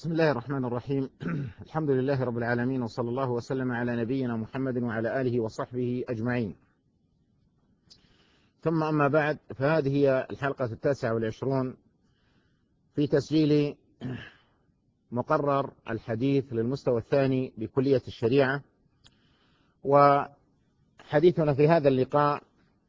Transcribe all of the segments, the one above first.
بسم الله الرحمن الرحيم. الحمد لله رب العالمين، وصلى الله وسلم على نبينا محمد وعلى آله وصحبه أجمعين. ثم أما بعد، فهذه هي الحلقة 29 في تسجيل مقرر الحديث للمستوى الثاني بكلية الشريعة. وحديثنا في هذا اللقاء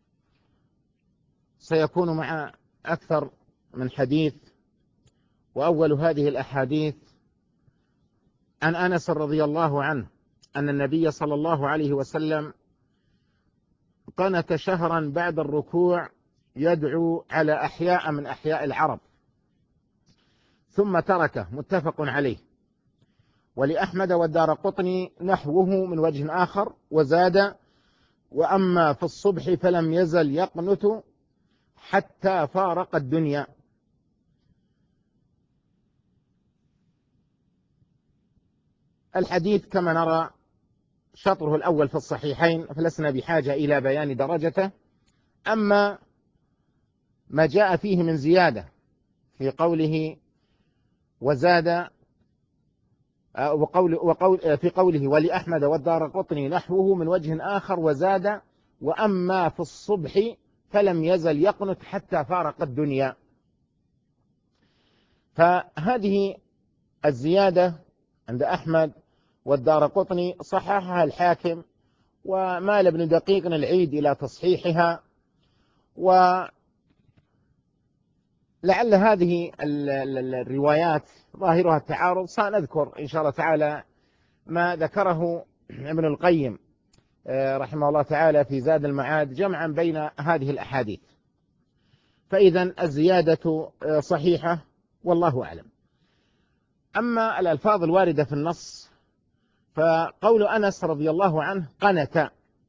سيكون مع أكثر من حديث، وأول هذه الأحاديث عن أنس رضي الله عنه أن النبي صلى الله عليه وسلم قنت شهرا بعد الركوع يدعو على أحياء من أحياء العرب ثم تركه، متفق عليه. ولأحمد والدارقطني نحوه من وجه آخر، وزاد: وأما في الصبح فلم يزل يقنت حتى فارق الدنيا. الحديث كما نرى شطره الأول في الصحيحين، فلسنا بحاجة إلى بيان درجته. أما ما جاء فيه من زيادة في قوله وزاد في قوله ولأحمد والدارقطني نحوه من وجه آخر، وزاد: وأما في الصبح فلم يزل يقنت حتى فارق الدنيا. فهذه الزيادة عند أحمد والدارقطني صححها الحاكم، ومال ابن دقيق العيد إلى تصحيحها. ولعل هذه الروايات ظاهرها التعارض. سنذكر إن شاء الله تعالى ما ذكره ابن القيم رحمه الله تعالى في زاد المعاد جمعا بين هذه الأحاديث. فإذا الزيادة صحيحة والله أعلم. أما الألفاظ الواردة في النص، فقول أنس رضي الله عنه قنت،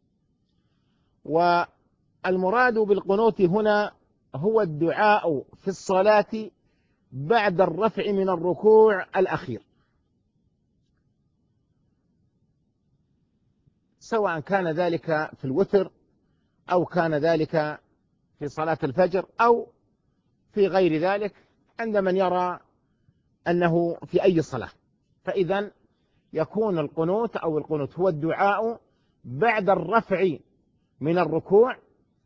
والمراد بالقنوت هنا هو الدعاء في الصلاة بعد الرفع من الركوع الأخير، سواء كان ذلك في الوتر أو كان ذلك في صلاة الفجر أو في غير ذلك، عند من يرى أنه في أي صلاة. فإذا يكون القنوت أو القنوت هو الدعاء بعد الرفع من الركوع،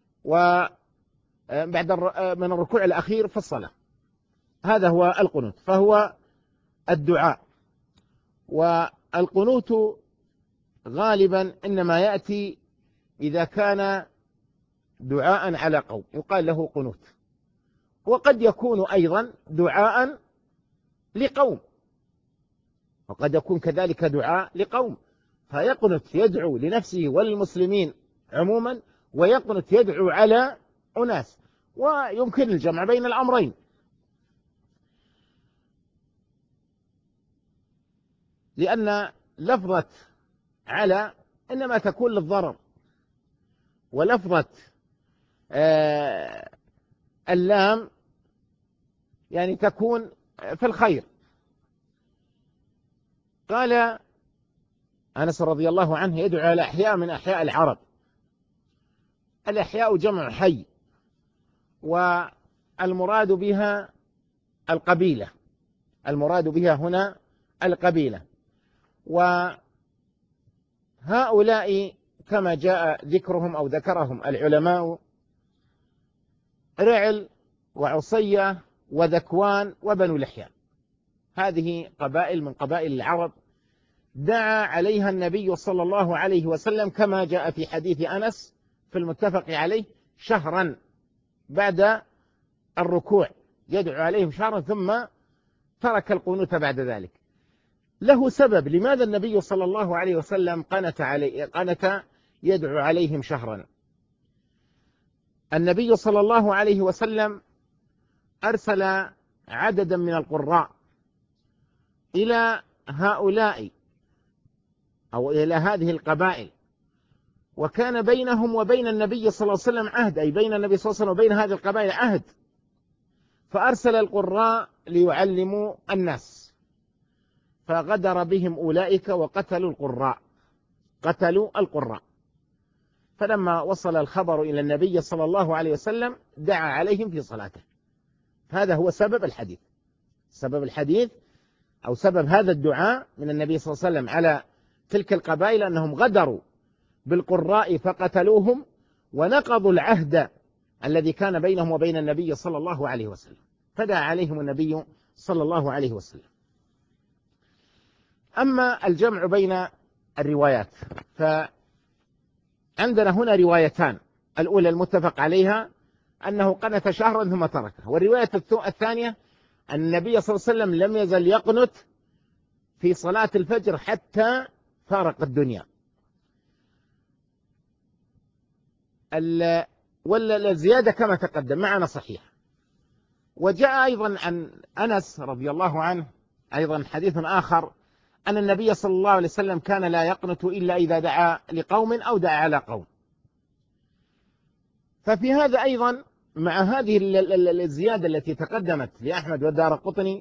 وبعد من الركوع الأخير في الصلاة. هذا هو القنوت، فهو الدعاء. والقنوت غالبا إنما يأتي إذا كان دعاء على قوم يقال له قنوت، وقد يكون أيضا دعاء لقوم، وقد يكون كذلك دعاء لقوم، فيقنت يدعو لنفسه وللمسلمين عموما، ويقنت يدعو على أناس، ويمكن الجمع بين الأمرين. لأن لفظة على إنما تكون للضرر، ولفظة اللام يعني تكون في الخير. قال أنس رضي الله عنه يدعو على أحياء من أحياء العرب. الأحياء جمع حي، والمراد بها القبيلة، المراد بها هنا القبيلة. وهؤلاء كما جاء ذكرهم أو ذكرهم العلماء رعل وعصية وذكوان وبنو لحيان، هذه قبائل من قبائل العرب دعا عليها النبي صلى الله عليه وسلم كما جاء في حديث أنس في المتفق عليه شهرا بعد الركوع، يدعو عليهم شهرا ثم ترك القنوت بعد ذلك. له سبب لماذا النبي صلى الله عليه وسلم قنت يدعو عليهم شهرا. النبي صلى الله عليه وسلم أرسل عددا من القراء إلى هؤلاء أو إلى هذه القبائل، وكان بينهم وبين النبي صلى الله عليه وسلم عهد، أي بين النبي صلى الله عليه وسلم وبين هذه القبائل عهد، فأرسل القراء ليعلموا الناس، فغدر بهم أولئك وقتلوا القراء، قتلوا القراء. فلما وصل الخبر إلى النبي صلى الله عليه وسلم دعا عليهم في صلاته. هذا هو سبب الحديث. سبب الحديث أو سبب هذا الدعاء من النبي صلى الله عليه وسلم على تلك القبائل أنهم غدروا بالقراء فقتلوهم ونقضوا العهد الذي كان بينهم وبين النبي صلى الله عليه وسلم، فدعا عليهم النبي صلى الله عليه وسلم. أما الجمع بين الروايات، فعندنا هنا روايتان، الأولى المتفق عليها أنه قنت شهرا ثم تركه، والرواية الثانية أن النبي صلى الله عليه وسلم لم يزل يقنت في صلاة الفجر حتى فارق الدنيا. والزيادة كما تقدم معنا صحيح. وجاء أيضا عن أنس رضي الله عنه أيضا حديث آخر أن النبي صلى الله عليه وسلم كان لا يقنت إلا إذا دعا لقوم أو دعا على قوم. ففي هذا أيضا مع هذه الزيادة التي تقدمت لأحمد والدارقطني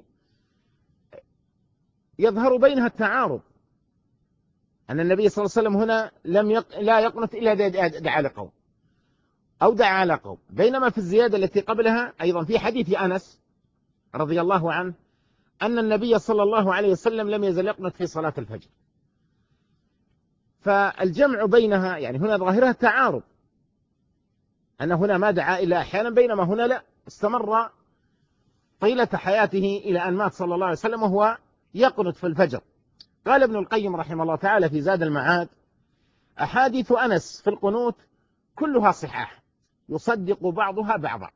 يظهر بينها التعارض، أن النبي صلى الله عليه وسلم هنا لا يقنت إلا إذا دعا لقوم أو دعا على قوم، بينما في الزيادة التي قبلها أيضا في حديث أنس رضي الله عنه أن النبي صلى الله عليه وسلم لم يزل يقنت في صلاة الفجر. فالجمع بينها يعني هنا ظاهرها التعارض، أن هنا ما دعا إلا أحيانا، بينما هنا لا، استمر طيلة حياته إلى أن مات صلى الله عليه وسلم وهو يقنت في الفجر. قال ابن القيم رحمه الله تعالى في زاد المعاد: أحاديث أنس في القنوت كلها صحاح يصدق بعضها بعضا،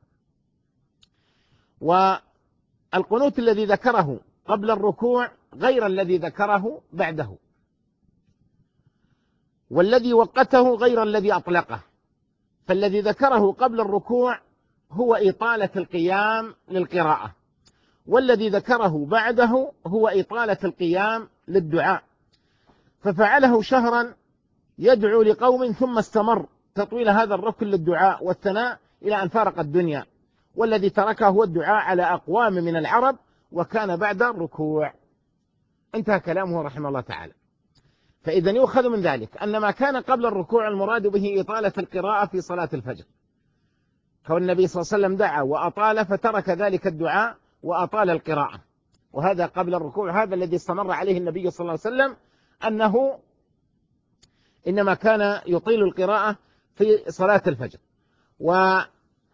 والقنوت الذي ذكره قبل الركوع غير الذي ذكره بعده، والذي وقته غير الذي أطلقه. فالذي ذكره قبل الركوع هو إطالة القيام للقراءة، والذي ذكره بعده هو إطالة القيام للدعاء، ففعله شهرا يدعو لقوم ثم استمر تطويل هذا الركن للدعاء والثناء إلى أن فارق الدنيا، والذي تركه هو الدعاء على أقوام من العرب وكان بعد الركوع. انتهى كلامه رحمه الله تعالى. فإذا يؤخذ من ذلك أن ما كان قبل الركوع المراد به إطالة القراءة في صلاة الفجر، كون النبي صلى الله عليه وسلم دعا وأطال فترك ذلك الدعاء وأطال القراءة، وهذا قبل الركوع. هذا الذي استمر عليه النبي صلى الله عليه وسلم، أنه إنما كان يطيل القراءة في صلاة الفجر. وأما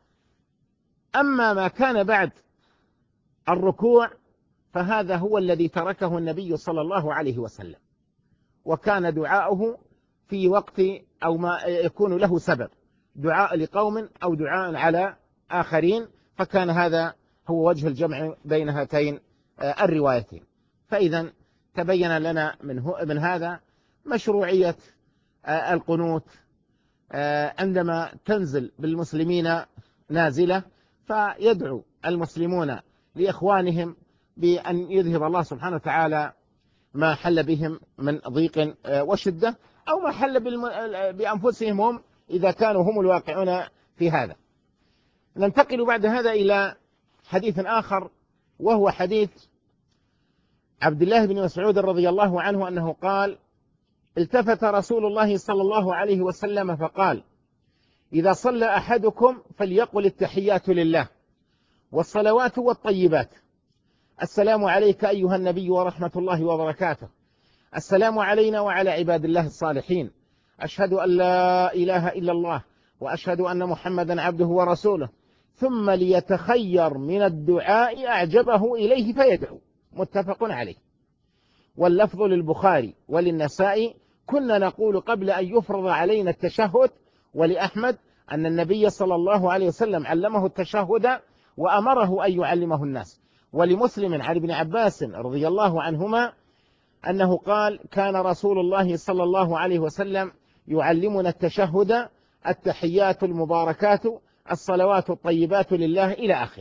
ما كان بعد الركوع فهذا هو الذي تركه النبي صلى الله عليه وسلم، وكان دعاؤه في وقت أو ما يكون له سبب، دعاء لقوم أو دعاء على آخرين، فكان هذا هو وجه الجمع بين هاتين الروايتين. فإذا تبين لنا من هذا مشروعية القنوت عندما تنزل بالمسلمين نازلة، فيدعو المسلمون لإخوانهم بأن يذهب الله سبحانه وتعالى ما حل بهم من ضيق وشدة، أو ما حل بأنفسهم هم إذا كانوا هم الواقعون في هذا. ننتقل بعد هذا إلى حديث آخر، وهو حديث عبد الله بن مسعود رضي الله عنه أنه قال: التفت رسول الله صلى الله عليه وسلم فقال: إذا صلى أحدكم فليقل التحيات لله والصلوات والطيبات، السلام عليك أيها النبي ورحمة الله وبركاته، السلام علينا وعلى عباد الله الصالحين، أشهد أن لا إله إلا الله وأشهد أن محمدا عبده ورسوله، ثم ليتخير من الدعاء أعجبه إليه فيدعو. متفق عليه. واللفظ للبخاري وللنسائي: كنا نقول قبل أن يفرض علينا التشهد. ولأحمد أن النبي صلى الله عليه وسلم علمه التشهد وأمره أن يعلمه الناس. ولمسلم عن ابن عباس رضي الله عنهما أنه قال: كان رسول الله صلى الله عليه وسلم يعلمنا التشهد، التحيات المباركات الصلوات الطيبات لله، إلى آخره.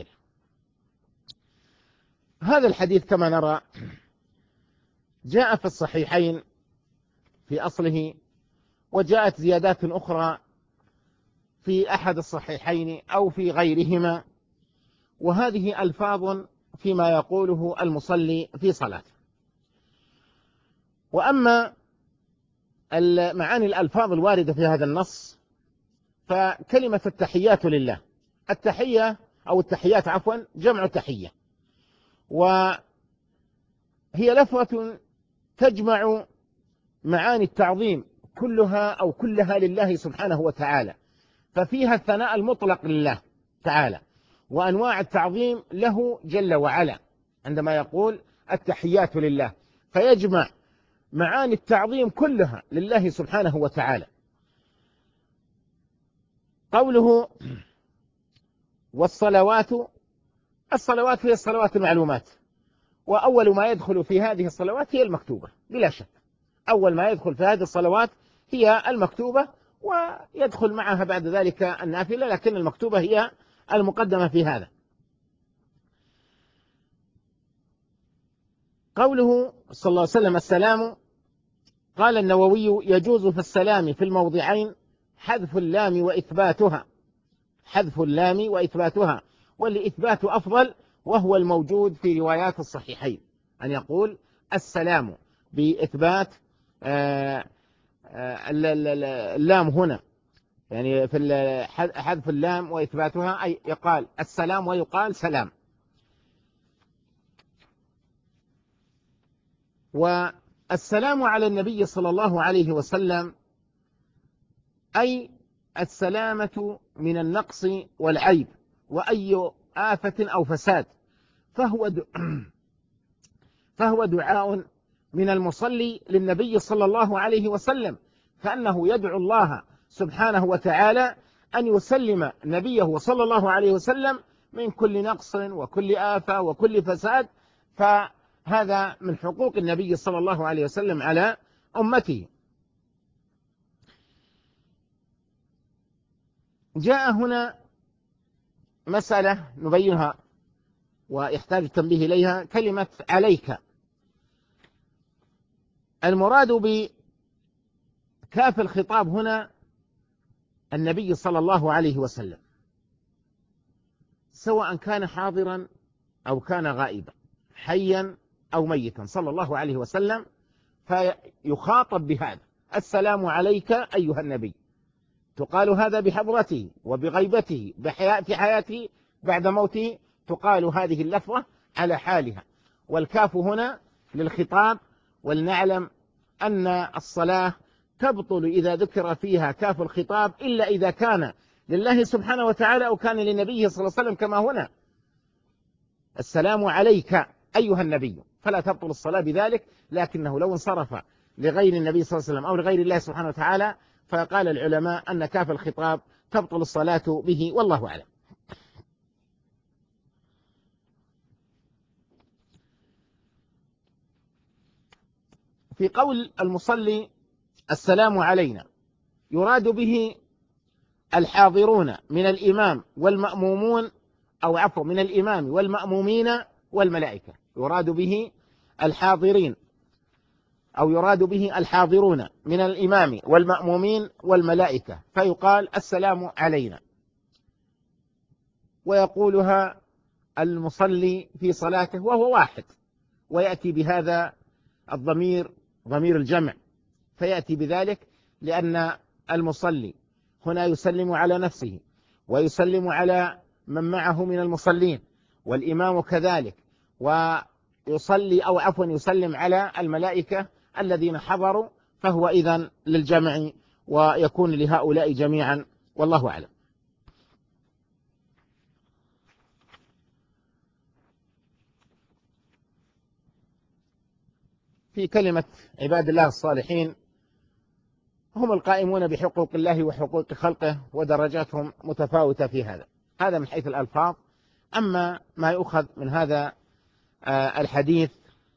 هذا الحديث كما نرى جاء في الصحيحين في أصله، وجاءت زيادات أخرى في أحد الصحيحين أو في غيرهما، وهذه ألفاظ فيما يقوله المصلي في صلاته. وأما معاني الألفاظ الواردة في هذا النص، فكلمة التحيات لله، التحية أو التحيات عفوا جمع تحية، وهي هي لفظة تجمع معاني التعظيم كلها أو كلها لله سبحانه وتعالى، ففيها الثناء المطلق لله تعالى وأنواع التعظيم له جل وعلا عندما يقول التحيات لله، فيجمع معاني التعظيم كلها لله سبحانه وتعالى. قوله والصلوات، الصلوات هي الصلوات المعلومات، وأول ما يدخل في هذه الصلوات هي المكتوبة بلا شك، أول ما يدخل في هذه الصلوات هي المكتوبة، ويدخل معها بعد ذلك النافلة، لكن المكتوبة هي المقدمة في هذا. قوله صلى الله عليه وسلم السلام، قال النووي يجوز في السلام في الموضعين حذف اللام وإثباتها، حذف اللام وإثباتها، والإثبات أفضل، وهو الموجود في روايات الصحيحين أن يقول السلام بإثبات اللام هنا، يعني في حذف اللام وإثباتها، أي يقال السلام ويقال سلام. والسلام على النبي صلى الله عليه وسلم أي السلامة من النقص والعيب وأي آفة أو فساد، فهو دعاء من المصلي للنبي صلى الله عليه وسلم، فأنه يدعو الله سبحانه وتعالى أن يسلم نبيه صلى الله عليه وسلم من كل نقص وكل آفة وكل فساد، فهذا من حقوق النبي صلى الله عليه وسلم على أمته. جاء هنا مسألة نبينها ويحتاج التنبيه إليها، كلمة عليك، المراد بكاف الخطاب هنا النبي صلى الله عليه وسلم، سواء كان حاضرا أو كان غائبا، حيا أو ميتا صلى الله عليه وسلم، فيخاطب بهذا السلام عليك أيها النبي، تقال هذا بحضرته وبغيبته في حياته، بعد موته تقال هذه اللفظة على حالها. والكاف هنا للخطاب، ولنعلم أن الصلاة تبطل إذا ذكر فيها كاف الخطاب إلا إذا كان لله سبحانه وتعالى أو كان لنبيه صلى الله عليه وسلم، كما هنا السلام عليك أيها النبي، فلا تبطل الصلاة بذلك، لكنه لو انصرف لغير النبي صلى الله عليه وسلم أو لغير الله سبحانه وتعالى، فقال العلماء أن كاف الخطاب تبطل الصلاة به، والله أعلم. في قول المصلي السلام علينا، يراد به الحاضرون من الإمام والمأمومون، أو عفوا من الإمام والمأمومين والملائكة، يراد به الحاضرين، أو يراد به الحاضرون من الإمام والمأمومين والملائكة، فيقال السلام علينا، ويقولها المصلي في صلاته وهو واحد، ويأتي بهذا الضمير ضمير الجمع، فيأتي بذلك لأن المصلي هنا يسلم على نفسه ويسلم على من معه من المصلين، والإمام كذلك، ويصلي أو عفوا يسلم على الملائكة الذين حضروا، فهو إذن للجمع ويكون لهؤلاء جميعا، والله أعلم. في كلمة عباد الله الصالحين، هم القائمون بحقوق الله وحقوق خلقه، ودرجاتهم متفاوتة في هذا من حيث الألفاظ. أما ما يؤخذ من هذا الحديث،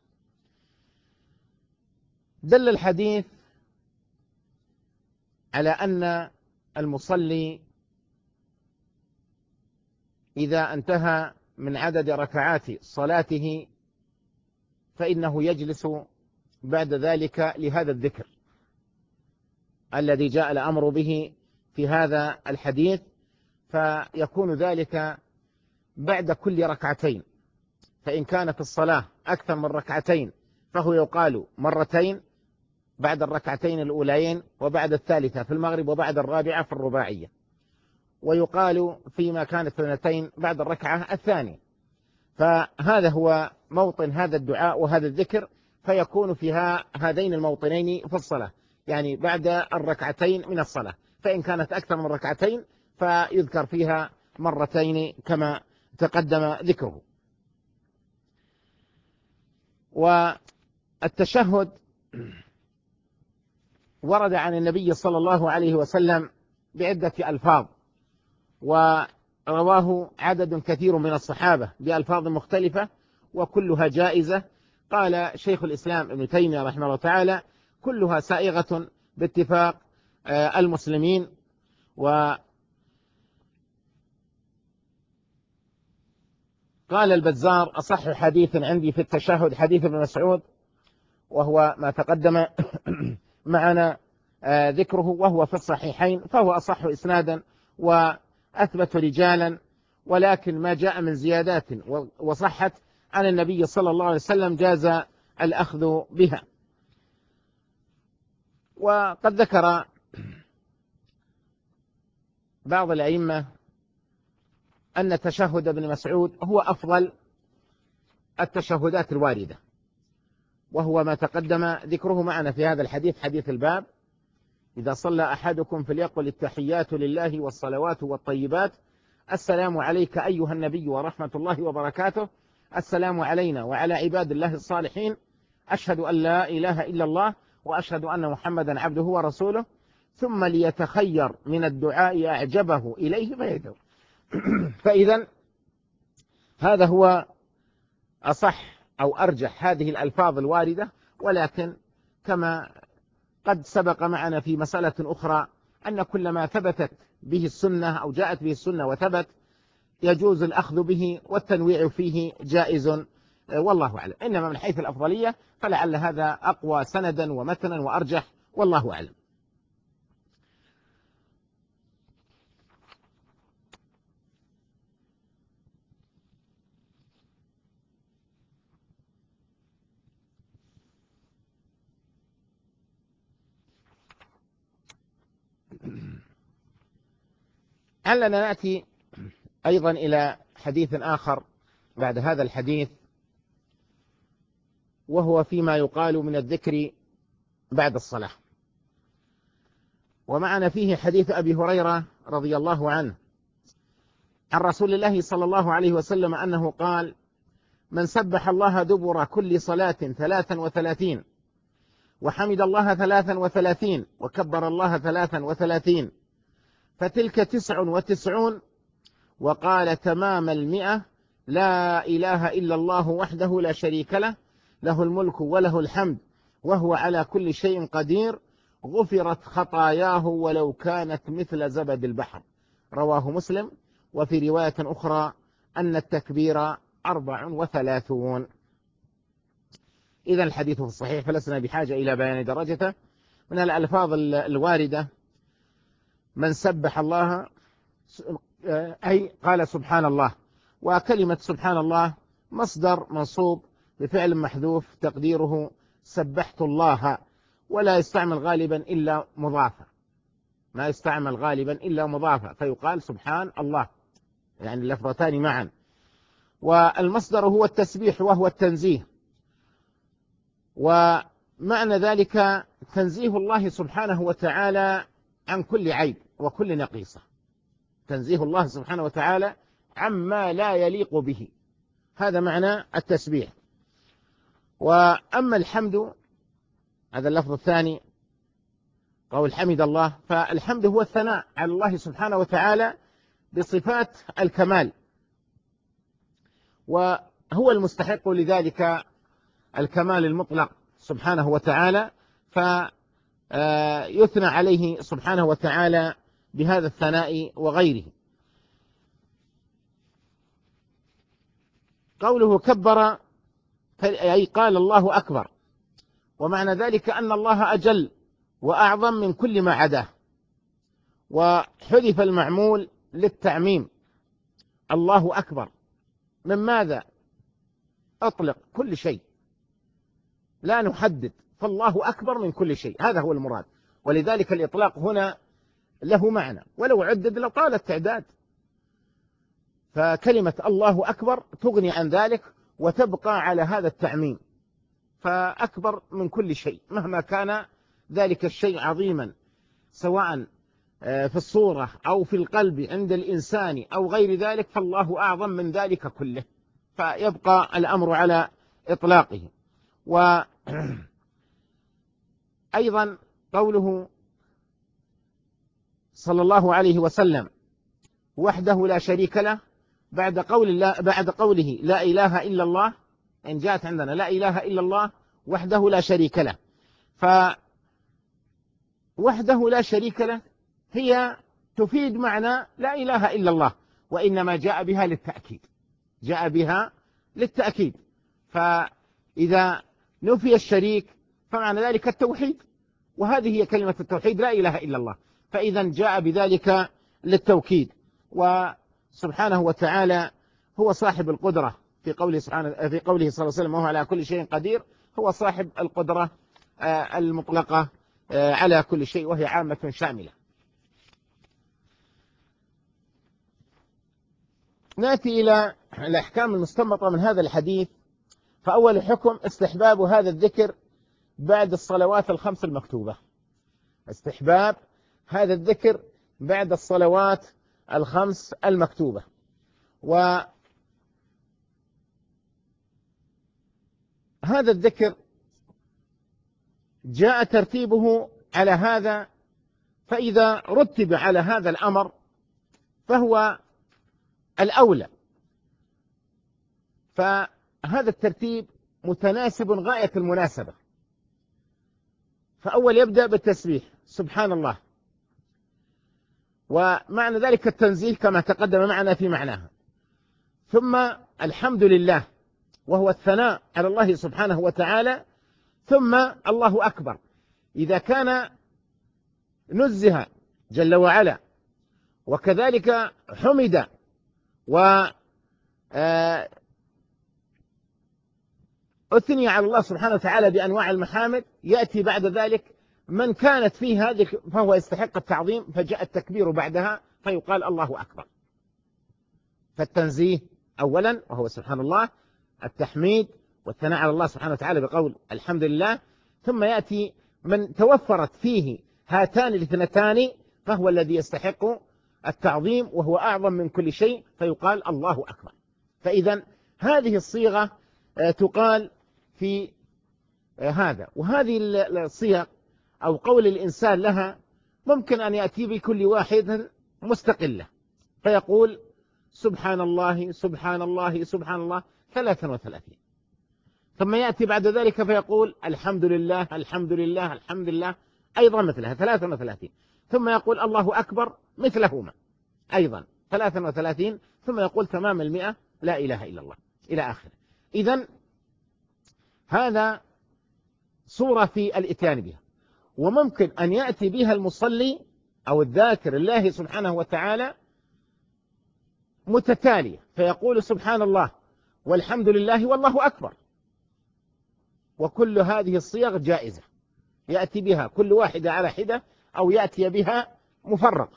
دل الحديث على أن المصلي إذا انتهى من عدد ركعات صلاته فإنه يجلس بعد ذلك لهذا الذكر الذي جاء الأمر به في هذا الحديث، فيكون ذلك بعد كل ركعتين، فإن كانت الصلاة أكثر من ركعتين فهو يقال مرتين بعد الركعتين الأوليين، وبعد الثالثة في المغرب، وبعد الرابعة في الرباعية، ويقال فيما كانت 2 بعد الركعة الثانية، فهذا هو موطن هذا الدعاء وهذا الذكر، فيكون فيها هذين الموطنين في الصلاة، يعني بعد الركعتين من الصلاة. فإن كانت أكثر من ركعتين فيذكر فيها مرتين كما تقدم ذكره. والتشهد ورد عن النبي صلى الله عليه وسلم بعدة ألفاظ، ورواه عدد كثير من الصحابة بألفاظ مختلفة وكلها جائزة. قال شيخ الإسلام ابن تيمية رحمه الله تعالى: كلها سائغة باتفاق المسلمين. وقال البزار: أصح حديث عندي في التشهد حديث ابن مسعود، وهو ما تقدم معنا ذكره، وهو في الصحيحين، فهو أصح إسنادا وأثبت رجالا، ولكن ما جاء من زيادات وصحت عن النبي صلى الله عليه وسلم جاز الأخذ بها. وقد ذكر بعض الأئمة أن تشهد ابن مسعود هو أفضل التشهدات الواردة، وهو ما تقدم ذكره معنا في هذا الحديث، حديث الباب: إذا صلى أحدكم فليقل التحيات لله والصلوات والطيبات، السلام عليك أيها النبي ورحمة الله وبركاته، السلام علينا وعلى عباد الله الصالحين، أشهد أن لا إله إلا الله وأشهد أن محمدا عبده ورسوله، ثم ليتخير من الدعاء أعجبه إليه فيدعو. فإذا هذا هو أصح أو أرجح هذه الألفاظ الواردة. ولكن كما قد سبق معنا في مسألة أخرى أن كل ما ثبتت به السنة أو جاءت به السنة وثبت يجوز الأخذ به، والتنويع فيه جائز، والله أعلم. إنما من حيث الأفضلية فلعل هذا أقوى سندا ومتنا وأرجح، والله أعلم. لعلنا نأتي أيضا إلى حديث آخر بعد هذا الحديث، وهو فيما يقال من الذكر بعد الصلاة. ومعنا فيه حديث أبي هريرة رضي الله عنه عن رسول الله صلى الله عليه وسلم أنه قال: من سبح الله دبر كل صلاة 33 وحمد الله 33 وكبر الله 33 فتلك 99 وقال تمام 100 لا إله إلا الله وحده لا شريك له له الملك وله الحمد وهو على كل شيء قدير غفرت خطاياه ولو كانت مثل زبد البحر. رواه مسلم. وفي رواية أخرى أن التكبير 34. إذا الحديث في الصحيح، فلسنا بحاجة إلى بيان درجته. من الألفاظ الواردة: من سبح الله، أي قال سبحان الله. وكلمة سبحان الله مصدر منصوب بفعل محذوف تقديره سبحت الله، ولا يستعمل غالبا إلا مضافة، ما يستعمل غالبا إلا مضافة، فيقال سبحان الله، يعني اللفظتان معا. والمصدر هو التسبيح وهو التنزيه، ومعنى ذلك تنزيه الله سبحانه وتعالى عن كل عيب وكل نقيصة، تنزيه الله سبحانه وتعالى عما لا يليق به، هذا معنى التسبيح. وأما الحمد، هذا اللفظ الثاني، قول حمد الله، فالحمد هو الثناء على الله سبحانه وتعالى بصفات الكمال، وهو المستحق لذلك الكمال المطلق سبحانه وتعالى، فيثنى عليه سبحانه وتعالى بهذا الثناء وغيره. قوله كبر أي قال الله أكبر، ومعنى ذلك أن الله أجل وأعظم من كل ما عداه، وحذف المعمول للتعميم. الله أكبر من ماذا؟ أطلق كل شيء، لا نحدد، فالله أكبر من كل شيء، هذا هو المراد. ولذلك الإطلاق هنا له معنى، ولو عدد لطال التعداد، فكلمة الله أكبر تغني عن ذلك وتبقى على هذا التعميم، فأكبر من كل شيء مهما كان ذلك الشيء عظيما، سواء في الصورة أو في القلب عند الإنسان أو غير ذلك، فالله أعظم من ذلك كله، فيبقى الأمر على إطلاقه. وأيضا قوله صلى الله عليه وسلم وحده لا شريك له، بعد قوله لا إله إلا الله، إن جاءت عندنا لا إله إلا الله وحده لا شريك له، فوحده لا شريك له هي تفيد معنى لا إله إلا الله، وإنما جاء بها للتأكيد، جاء بها للتأكيد. فإذا نفي الشريك فمعنى ذلك التوحيد، وهذه هي كلمة التوحيد لا إله إلا الله، فإذا جاء بذلك للتوكيد. وسبحانه وتعالى هو صاحب القدرة، في قوله صلى الله عليه وسلم وهو على كل شيء قدير، هو صاحب القدرة المطلقة على كل شيء، وهي عامة شاملة. نأتي إلى الأحكام المستنبطة من هذا الحديث. فأول حكم استحباب هذا الذكر بعد الصلوات الخمس المكتوبة، استحباب هذا الذكر بعد الصلوات الخمس المكتوبة. وهذا الذكر جاء ترتيبه على هذا، فإذا رتب على هذا الأمر فهو الأولى، فهذا الترتيب متناسب غاية المناسبة. فأول يبدأ بالتسبيح سبحان الله، ومعنى ذلك التنزيه كما تقدم معنا في معناها، ثم الحمد لله وهو الثناء على الله سبحانه وتعالى، ثم الله أكبر إذا كان نزه جل وعلا، وكذلك حمد أثني على الله سبحانه وتعالى بأنواع المحامد، يأتي بعد ذلك من كانت فيه هذه فهو يستحق التعظيم، فجاء التكبير بعدها فيقال الله أكبر. فالتنزيه أولا وهو سبحان الله، التحميد والثناء على الله سبحانه وتعالى بقول الحمد لله، ثم يأتي من توفرت فيه هاتان الاثنتان فهو الذي يستحق التعظيم، وهو أعظم من كل شيء، فيقال الله أكبر. فإذا هذه الصيغة تقال في هذا. وهذه الصيغ أو قول الإنسان لها ممكن أن يأتي بكل واحد مستقلة، فيقول سبحان الله سبحان الله سبحان الله 33، ثم يأتي بعد ذلك فيقول الحمد لله الحمد لله الحمد لله أيضا مثلها 33، ثم يقول الله أكبر مثلهما أيضا 33، ثم يقول تمام 100 لا إله إلا الله إلى آخره. إذن هذا صورة في الإتيان بها، وممكن أن يأتي بها المصلي أو الذاكر الله سبحانه وتعالى متتالية، فيقول سبحان الله والحمد لله والله أكبر، وكل هذه الصيغ جائزة، يأتي بها كل واحدة على حدة أو يأتي بها مفرقة.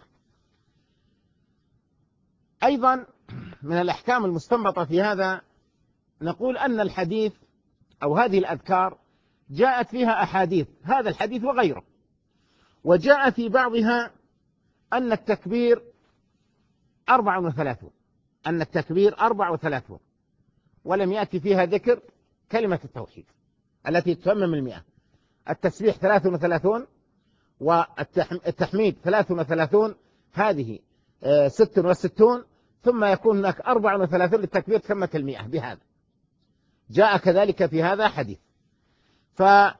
أيضا من الأحكام المستنبطة في هذا نقول أن الحديث أو هذه الأذكار جاءت فيها أحاديث، هذا الحديث وغيره، وجاء في بعضها أن التكبير 34، أن التكبير 34، ولم يأتي فيها ذكر كلمة التوحيد التي تتمم 100. التسبيح 33 والتحميد 33، هذه 66، ثم يكون هناك 34 للتكبير تمت 100 بهذا. جاء كذلك في هذا حديث. فجاءت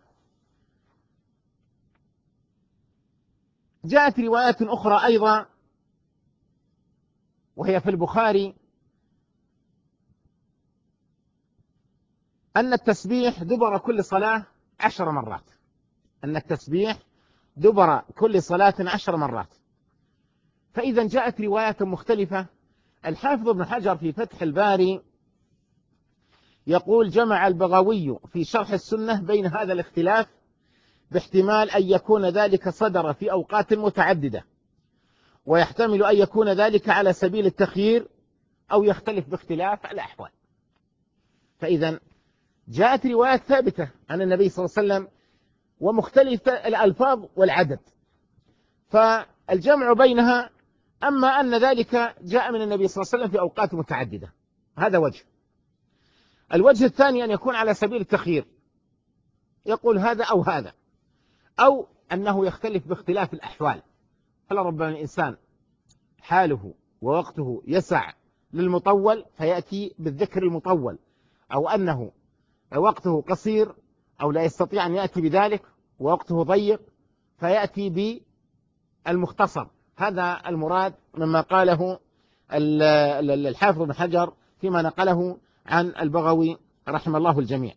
روايات أخرى أيضا وهي في البخاري أن التسبيح دبر كل صلاة 10 مرات، أن التسبيح دبر كل صلاة 10 مرات. فإذا جاءت روايات مختلفة. الحافظ ابن حجر في فتح الباري يقول جمع البغوي في شرح السنة بين هذا الاختلاف، باحتمال أن يكون ذلك صدر في أوقات متعددة، ويحتمل أن يكون ذلك على سبيل التخيير أو يختلف باختلاف الأحوال. فإذا جاءت روايات ثابتة عن النبي صلى الله عليه وسلم ومختلفة الألفاظ والعدد، فالجمع بينها، أما أن ذلك جاء من النبي صلى الله عليه وسلم في أوقات متعددة، هذا وجه. الوجه الثاني أن يكون على سبيل التخيير، يقول هذا أو هذا، أو أنه يختلف باختلاف الأحوال، فلربما الإنسان حاله ووقته يسع للمطول فيأتي بالذكر المطول، أو أنه وقته قصير أو لا يستطيع أن يأتي بذلك ووقته ضيق فيأتي بالمختصر. هذا المراد مما قاله الحافظ بن حجر فيما نقله عن البغوي رحم الله الجميع.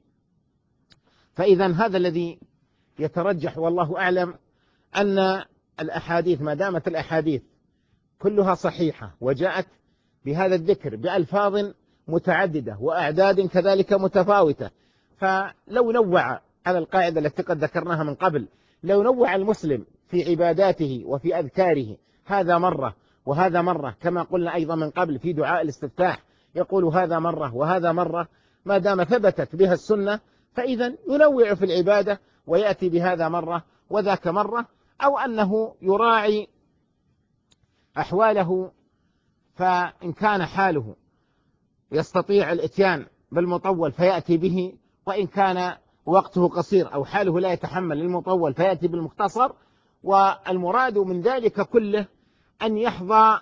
فإذا هذا الذي يترجح والله أعلم، أن الأحاديث ما دامت الأحاديث كلها صحيحة وجاءت بهذا الذكر بألفاظ متعددة وأعداد كذلك متفاوتة، فلو نوع على القاعدة التي قد ذكرناها من قبل، لو نوع المسلم في عباداته وفي أذكاره هذا مرة وهذا مرة، كما قلنا أيضا من قبل في دعاء الاستفتاح يقول هذا مرة وهذا مرة، ما دام ثبتت بها السنة فإذا ينوع في العبادة ويأتي بهذا مرة وذاك مرة، أو أنه يراعي أحواله، فإن كان حاله يستطيع الإتيان بالمطول فيأتي به، وإن كان وقته قصير أو حاله لا يتحمل المطول فيأتي بالمختصر. والمراد من ذلك كله أن يحظى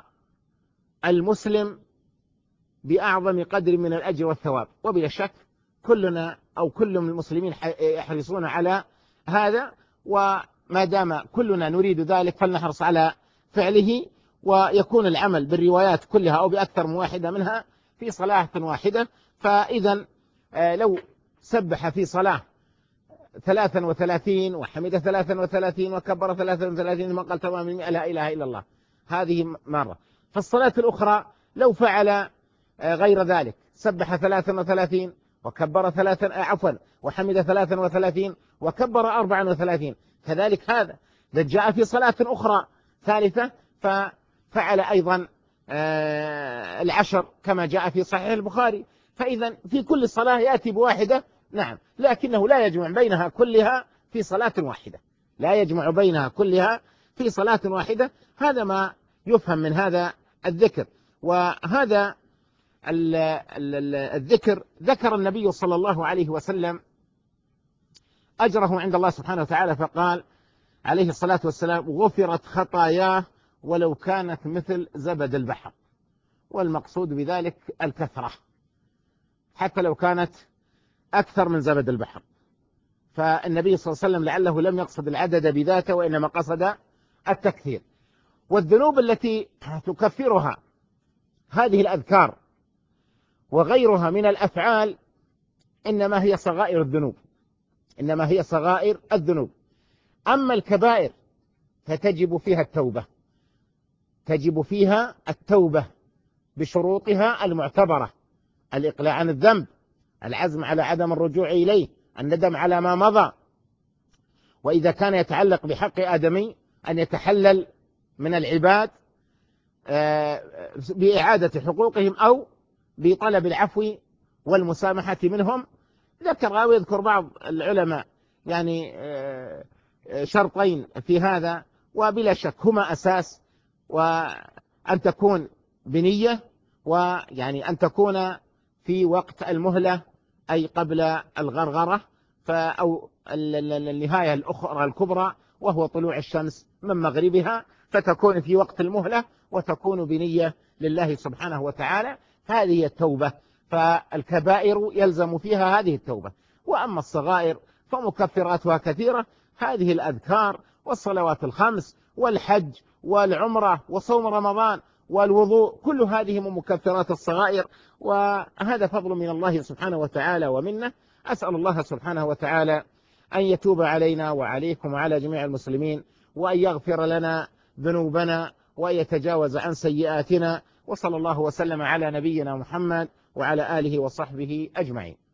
المسلم بأعظم قدر من الأجر والثواب، وبلا شك كلنا أو كل المسلمين يحرصون على هذا، وما دام كلنا نريد ذلك فلنحرص على فعله، ويكون العمل بالروايات كلها أو بأكثر من واحدة منها في صلاة واحدة. فإذا لو سبح في صلاة 33 وحمد 33 وكبر 33 ما قال تمام 100 لا إله إلا الله، هذه مرة. فالصلاة الأخرى لو فعل غير ذلك، سبح 33 وكبر وحمد 33 وكبر 34، كذلك هذا جاء في صلاة أخرى ثالثة ففعل أيضا 10 كما جاء في صحيح البخاري. فإذا في كل صلاة يأتي بواحدة، نعم، لكنه لا يجمع بينها كلها في صلاة واحدة، لا يجمع بينها كلها في صلاة واحدة. هذا ما يفهم من هذا الذكر. وهذا الذكر ذكر النبي صلى الله عليه وسلم أجره عند الله سبحانه وتعالى، فقال عليه الصلاة والسلام غفرت خطاياه ولو كانت مثل زبد البحر، والمقصود بذلك الكثرة، حتى لو كانت أكثر من زبد البحر. فالنبي صلى الله عليه وسلم لعله لم يقصد العدد بذاته، وإنما قصد التكثير. والذنوب التي تكفرها هذه الأذكار وغيرها من الأفعال إنما هي صغائر الذنوب، إنما هي صغائر الذنوب. أما الكبائر فتجب فيها التوبة، تجب فيها التوبة بشروطها المعتبرة: الإقلاع عن الذنب، العزم على عدم الرجوع إليه، الندم على ما مضى، وإذا كان يتعلق بحق آدمي أن يتحلل من العباد بإعادة حقوقهم أو بطلب العفو والمسامحة منهم. ذكر ويذكر بعض العلماء يعني شرطين في هذا، وبلا شك هما أساس، وأن تكون بنية، ويعني أن تكون في وقت المهلة أي قبل الغرغرة أو النهاية الأخرى الكبرى وهو طلوع الشمس من مغربها، فتكون في وقت المهلة وتكون بنية لله سبحانه وتعالى. هذه التوبة، فالكبائر يلزم فيها هذه التوبة. وأما الصغائر فمكفراتها كثيرة، هذه الأذكار والصلوات الخمس والحج والعمرة وصوم رمضان والوضوء، كل هذه من مكفرات الصغائر، وهذا فضل من الله سبحانه وتعالى ومنه. أسأل الله سبحانه وتعالى أن يتوب علينا وعليكم وعلى جميع المسلمين، وأن يغفر لنا ذنوبنا وأن يتجاوز عن سيئاتنا، وصلى الله وسلم على نبينا محمد وعلى آله وصحبه أجمعين.